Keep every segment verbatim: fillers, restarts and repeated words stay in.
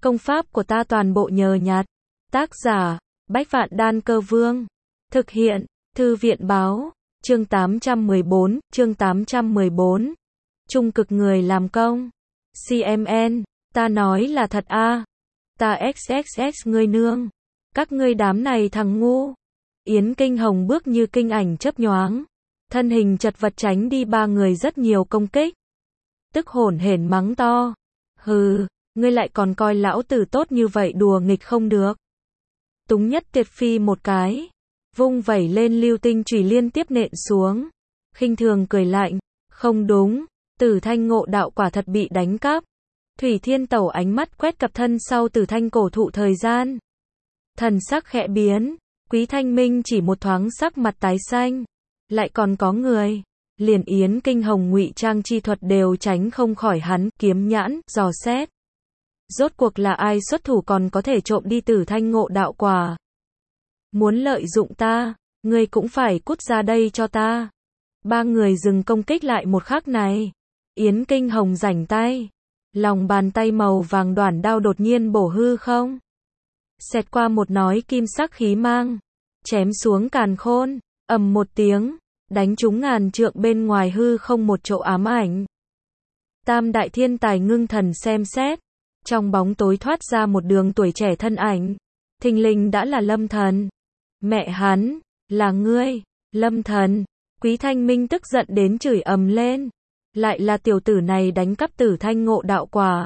Công pháp của ta toàn bộ nhờ nhặt. Tác giả, Bách Vạn Đan Cơ Vương. Thực hiện, Thư viện Báo. Chương tám trăm mười bốn, chương tám trăm mười bốn. Trung cực người làm công. xê em en, ta nói là thật a. À. Ta xxx ngươi nương. Các ngươi đám này thằng ngu. Yến Kinh Hồng bước như kinh ảnh chớp nhoáng. Thân hình chật vật tránh đi ba người rất nhiều công kích. Tức hổn hển mắng to. Hừ, ngươi lại còn coi lão tử tốt như vậy đùa nghịch không được. Túng Nhất Tiệt phi một cái. Vung vẩy lên lưu tinh chùy liên tiếp nện xuống. Khinh thường cười lạnh. Không đúng, Tử Thanh ngộ đạo quả thật bị đánh cắp. Thủy Thiên Tẩu ánh mắt quét cặp thân sau Tử Thanh cổ thụ thời gian. Thần sắc khẽ biến. Quý Thanh Minh chỉ một thoáng sắc mặt tái xanh. Lại còn có người. Liền Yến Kinh Hồng ngụy trang chi thuật đều tránh không khỏi hắn, kiếm nhãn, dò xét. Rốt cuộc là ai xuất thủ còn có thể trộm đi Tử Thanh ngộ đạo quả. Muốn lợi dụng ta, ngươi cũng phải cút ra đây cho ta. Ba người dừng công kích lại một khắc này. Yến Kinh Hồng rảnh tay. Lòng bàn tay màu vàng đoản đao đột nhiên bổ hư không. Xẹt qua một nói kim sắc khí mang. Chém xuống càn khôn. Ầm một tiếng. Đánh trúng ngàn trượng bên ngoài hư không một chỗ ám ảnh. Tam đại thiên tài ngưng thần xem xét. Trong bóng tối thoát ra một đường tuổi trẻ thân ảnh. Thình lình đã là Lâm Thần. Mẹ hắn, là ngươi, Lâm Thần. Quý Thanh Minh tức giận đến chửi ầm lên. Lại là tiểu tử này đánh cắp Tử Thanh ngộ đạo quả.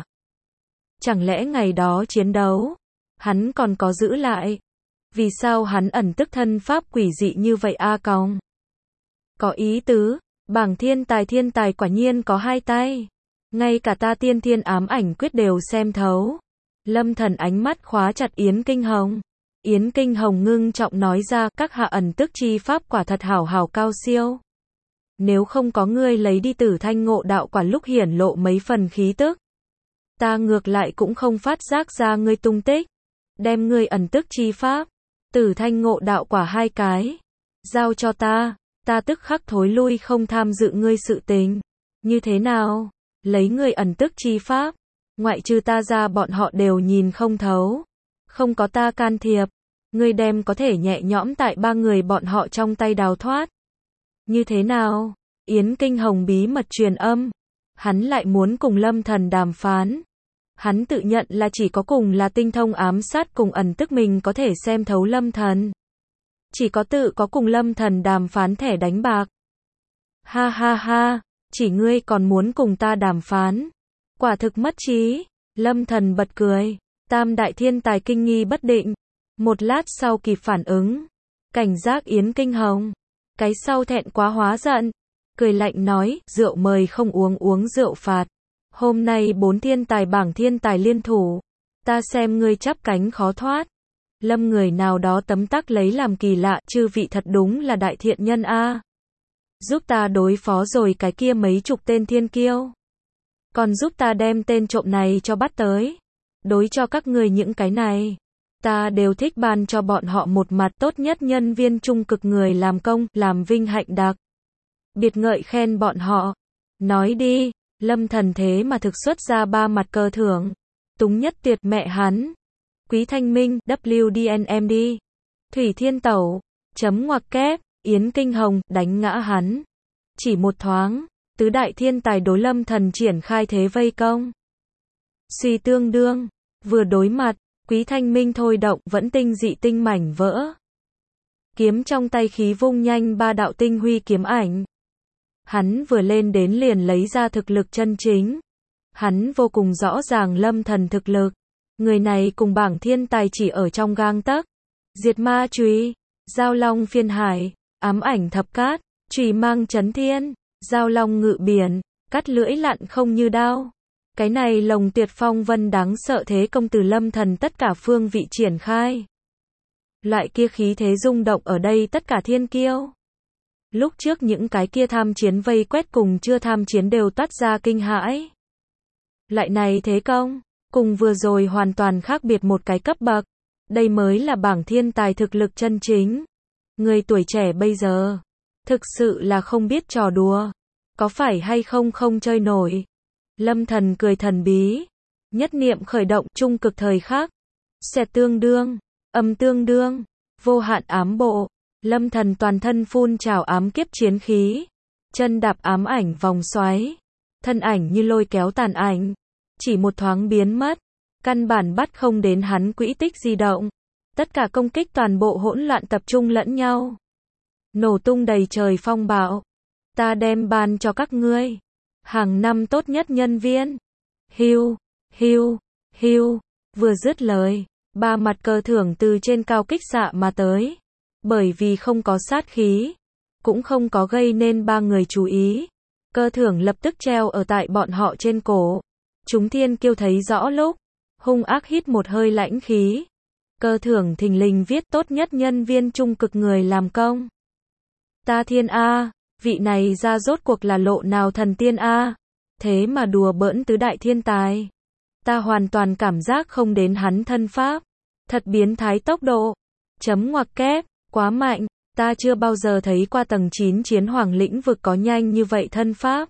Chẳng lẽ ngày đó chiến đấu, hắn còn có giữ lại? Vì sao hắn ẩn tức thân pháp quỷ dị như vậy a còng? Có ý tứ, bảng thiên tài thiên tài quả nhiên có hai tay. Ngay cả ta tiên thiên ám ảnh quyết đều xem thấu. Lâm Thần ánh mắt khóa chặt Yến Kinh Hồng. Yến Kinh Hồng ngưng trọng nói ra, các hạ ẩn tức chi pháp quả thật hảo hảo cao siêu. Nếu không có ngươi lấy đi Tử Thanh ngộ đạo quả lúc hiển lộ mấy phần khí tức, ta ngược lại cũng không phát giác ra ngươi tung tích. Đem ngươi ẩn tức chi pháp, Tử Thanh ngộ đạo quả hai cái, giao cho ta, ta tức khắc thối lui không tham dự ngươi sự tình. Như thế nào? Lấy ngươi ẩn tức chi pháp, ngoại trừ ta ra bọn họ đều nhìn không thấu. Không có ta can thiệp, ngươi đem có thể nhẹ nhõm tại ba người bọn họ trong tay đào thoát. Như thế nào? Yến Kinh Hồng bí mật truyền âm. Hắn lại muốn cùng Lâm Thần đàm phán. Hắn tự nhận là chỉ có cùng là tinh thông ám sát cùng ẩn tức mình có thể xem thấu Lâm Thần. Chỉ có tự có cùng Lâm Thần đàm phán thẻ đánh bạc. Ha ha ha, chỉ ngươi còn muốn cùng ta đàm phán. Quả thực mất trí. Lâm Thần bật cười. Tam đại thiên tài kinh nghi bất định. Một lát sau kịp phản ứng. Cảnh giác Yến Kinh Hồng. Cái sau thẹn quá hóa giận. Cười lạnh nói, rượu mời không uống uống rượu phạt. Hôm nay bốn thiên tài bảng thiên tài liên thủ. Ta xem ngươi chắp cánh khó thoát. Lâm người nào đó tấm tắc lấy làm kỳ lạ, chư vị thật đúng là đại thiện nhân a. Giúp ta đối phó rồi cái kia mấy chục tên thiên kiêu. Còn giúp ta đem tên trộm này cho bắt tới. Đối cho các người những cái này, ta đều thích ban cho bọn họ một mặt tốt nhất nhân viên trung cực người làm công, làm vinh hạnh đặc. Biệt ngợi khen bọn họ. Nói đi, Lâm Thần thế mà thực xuất ra ba mặt cơ thưởng. Túng Nhất Tiệt mẹ hắn. Quý Thanh Minh, W D N M D. Thủy Thiên Tẩu, chấm ngoặc kép, Yến Kinh Hồng, đánh ngã hắn. Chỉ một thoáng, tứ đại thiên tài đối Lâm Thần triển khai thế vây công. Suy tương đương, vừa đối mặt, Quý Thanh Minh thôi động vẫn tinh dị tinh mảnh vỡ. Kiếm trong tay khí vung nhanh ba đạo tinh huy kiếm ảnh. Hắn vừa lên đến liền lấy ra thực lực chân chính. Hắn vô cùng rõ ràng Lâm Thần thực lực. Người này cùng bảng thiên tài chỉ ở trong gang tấc. Diệt ma chùy, giao long phiên hải, ám ảnh thập cát, chùy mang chấn thiên, giao long ngự biển, cắt lưỡi lặn không như đao. Cái này lồng tuyệt phong vân đáng sợ thế công từ Lâm Thần tất cả phương vị triển khai. Loại kia khí thế rung động ở đây tất cả thiên kiêu. Lúc trước những cái kia tham chiến vây quét cùng chưa tham chiến đều toát ra kinh hãi. Loại này thế công, cùng vừa rồi hoàn toàn khác biệt một cái cấp bậc. Đây mới là bảng thiên tài thực lực chân chính. Người tuổi trẻ bây giờ, thực sự là không biết trò đùa. Có phải hay không không chơi nổi. Lâm Thần cười thần bí. Nhất niệm khởi động, trung cực thời khắc. Xẹt tương đương, âm tương đương, vô hạn ám bộ. Lâm Thần toàn thân phun trào ám kiếp chiến khí. Chân đạp ám ảnh vòng xoáy. Thân ảnh như lôi kéo tàn ảnh. Chỉ một thoáng biến mất. Căn bản bắt không đến hắn quỹ tích di động. Tất cả công kích toàn bộ hỗn loạn tập trung lẫn nhau. Nổ tung đầy trời phong bạo. Ta đem ban cho các ngươi. Hàng năm tốt nhất nhân viên. Hiu, hiu, hiu. Vừa dứt lời, ba mặt cờ thưởng từ trên cao kích xạ mà tới. Bởi vì không có sát khí, cũng không có gây nên ba người chú ý. Cơ thưởng lập tức treo ở tại bọn họ trên cổ. Chúng thiên kiêu thấy rõ lúc, hung ác hít một hơi lãnh khí. Cơ thưởng thình lình viết tốt nhất nhân viên trung cực người làm công. Ta thiên A, vị này ra rốt cuộc là lộ nào thần tiên A. Thế mà đùa bỡn tứ đại thiên tài. Ta hoàn toàn cảm giác không đến hắn thân pháp. Thật biến thái tốc độ. Chấm ngoặc kép, quá mạnh. Ta chưa bao giờ thấy qua tầng chín chiến hoàng lĩnh vực có nhanh như vậy thân pháp.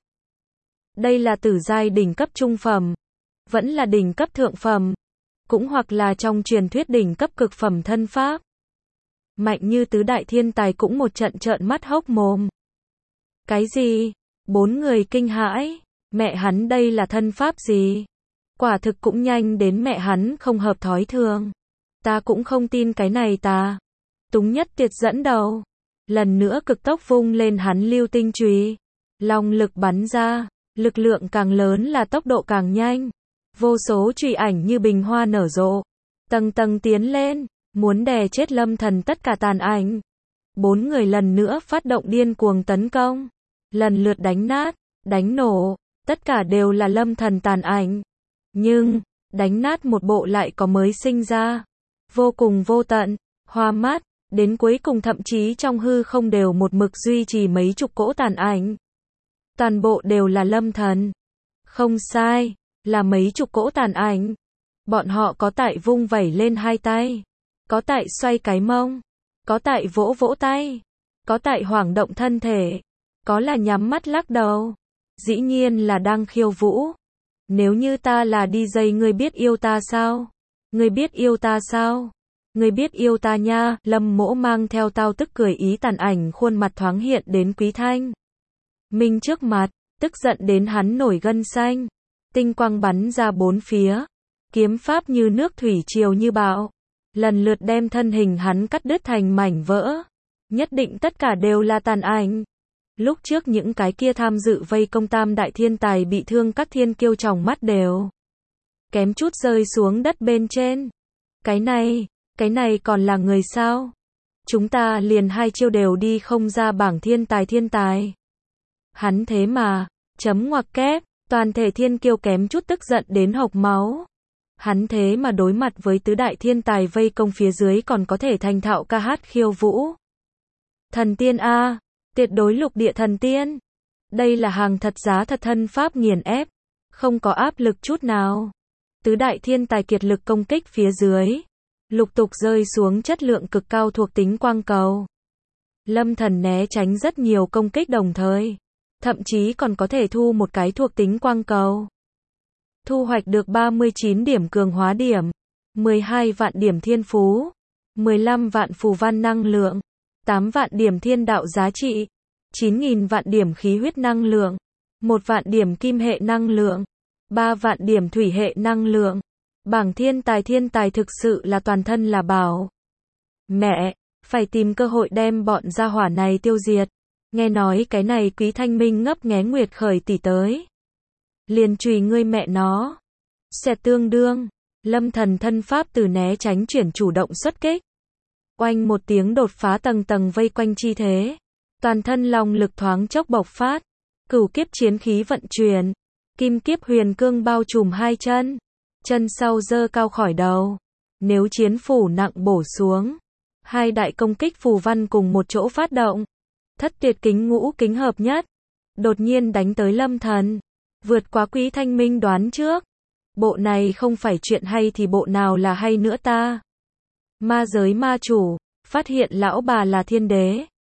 Đây là tử giai đỉnh cấp trung phẩm. Vẫn là đỉnh cấp thượng phẩm. Cũng hoặc là trong truyền thuyết đỉnh cấp cực phẩm thân pháp. Mạnh như tứ đại thiên tài cũng một trận trợn mắt hốc mồm. Cái gì? Bốn người kinh hãi. Mẹ hắn đây là thân pháp gì? Quả thực cũng nhanh đến mẹ hắn không hợp thói thường. Ta cũng không tin cái này ta. Túng Nhất Tiệt dẫn đầu. Lần nữa cực tốc vung lên hắn lưu tinh chùy. Long lực bắn ra. Lực lượng càng lớn là tốc độ càng nhanh. Vô số chùy ảnh như bình hoa nở rộ. Tầng tầng tiến lên. Muốn đè chết Lâm Thần tất cả tàn ảnh. Bốn người lần nữa phát động điên cuồng tấn công. Lần lượt đánh nát, đánh nổ. Tất cả đều là Lâm Thần tàn ảnh. Nhưng, đánh nát một bộ lại có mới sinh ra. Vô cùng vô tận, hoa mắt. Đến cuối cùng thậm chí trong hư không đều một mực duy trì mấy chục cỗ tàn ảnh. Toàn bộ đều là Lâm Thần. Không sai, là mấy chục cỗ tàn ảnh. Bọn họ có tại vung vẩy lên hai tay. Có tại xoay cái mông. Có tại vỗ vỗ tay. Có tại hoảng động thân thể. Có là nhắm mắt lắc đầu. Dĩ nhiên là đang khiêu vũ. Nếu như ta là đi dây ngươi biết yêu ta sao? Ngươi biết yêu ta sao? Ngươi biết yêu ta nha. Lâm Mỗ mang theo tao tức cười ý tàn ảnh khuôn mặt thoáng hiện đến Quý Thanh Minh trước mặt, tức giận đến hắn nổi gân xanh. Tinh quang bắn ra bốn phía. Kiếm pháp như nước thủy triều như bão. Lần lượt đem thân hình hắn cắt đứt thành mảnh vỡ. Nhất định tất cả đều là tàn ảnh. Lúc trước những cái kia tham dự vây công tam đại thiên tài bị thương các thiên kiêu tròng mắt đều kém chút rơi xuống đất bên trên. Cái này, cái này còn là người sao? Chúng ta liền hai chiêu đều đi không ra bảng thiên tài thiên tài. Hắn thế mà, chấm ngoặc kép, toàn thể thiên kiêu kém chút tức giận đến hộc máu. Hắn thế mà đối mặt với tứ đại thiên tài vây công phía dưới còn có thể thành thạo ca hát khiêu vũ. Thần tiên A, tuyệt đối lục địa thần tiên. Đây là hàng thật giá thật thân pháp nghiền ép, không có áp lực chút nào. Tứ đại thiên tài kiệt lực công kích phía dưới, lục tục rơi xuống chất lượng cực cao thuộc tính quang cầu. Lâm Thần né tránh rất nhiều công kích đồng thời, thậm chí còn có thể thu một cái thuộc tính quang cầu. Thu hoạch được ba mươi chín điểm cường hóa điểm, mười hai vạn điểm thiên phú, mười lăm vạn phù văn năng lượng, tám vạn điểm thiên đạo giá trị, chín nghìn vạn điểm khí huyết năng lượng, một vạn điểm kim hệ năng lượng, ba vạn điểm thủy hệ năng lượng. Bảng thiên tài thiên tài thực sự là toàn thân là bảo. Mẹ, phải tìm cơ hội đem bọn gia hỏa này tiêu diệt. Nghe nói cái này Quý Thanh Minh ngấp nghé Nguyệt Khởi tỷ tới. Liền chùy ngươi mẹ nó. Xẹt tương đương. Lâm Thần thân pháp từ né tránh chuyển chủ động xuất kích. Oanh một tiếng đột phá tầng tầng vây quanh chi thế. Toàn thân long lực thoáng chốc bộc phát. Cửu kiếp chiến khí vận chuyển. Kim kiếp huyền cương bao trùm hai chân. Chân sau giơ cao khỏi đầu. Nếu chiến phủ nặng bổ xuống. Hai đại công kích phù văn cùng một chỗ phát động. Thất tuyệt kính ngũ kính hợp nhất. Đột nhiên đánh tới Lâm Thần. Vượt quá Quý Thanh Minh đoán trước. Bộ này không phải chuyện hay thì bộ nào là hay nữa ta. Ma giới ma chủ, phát hiện lão bà là thiên đế.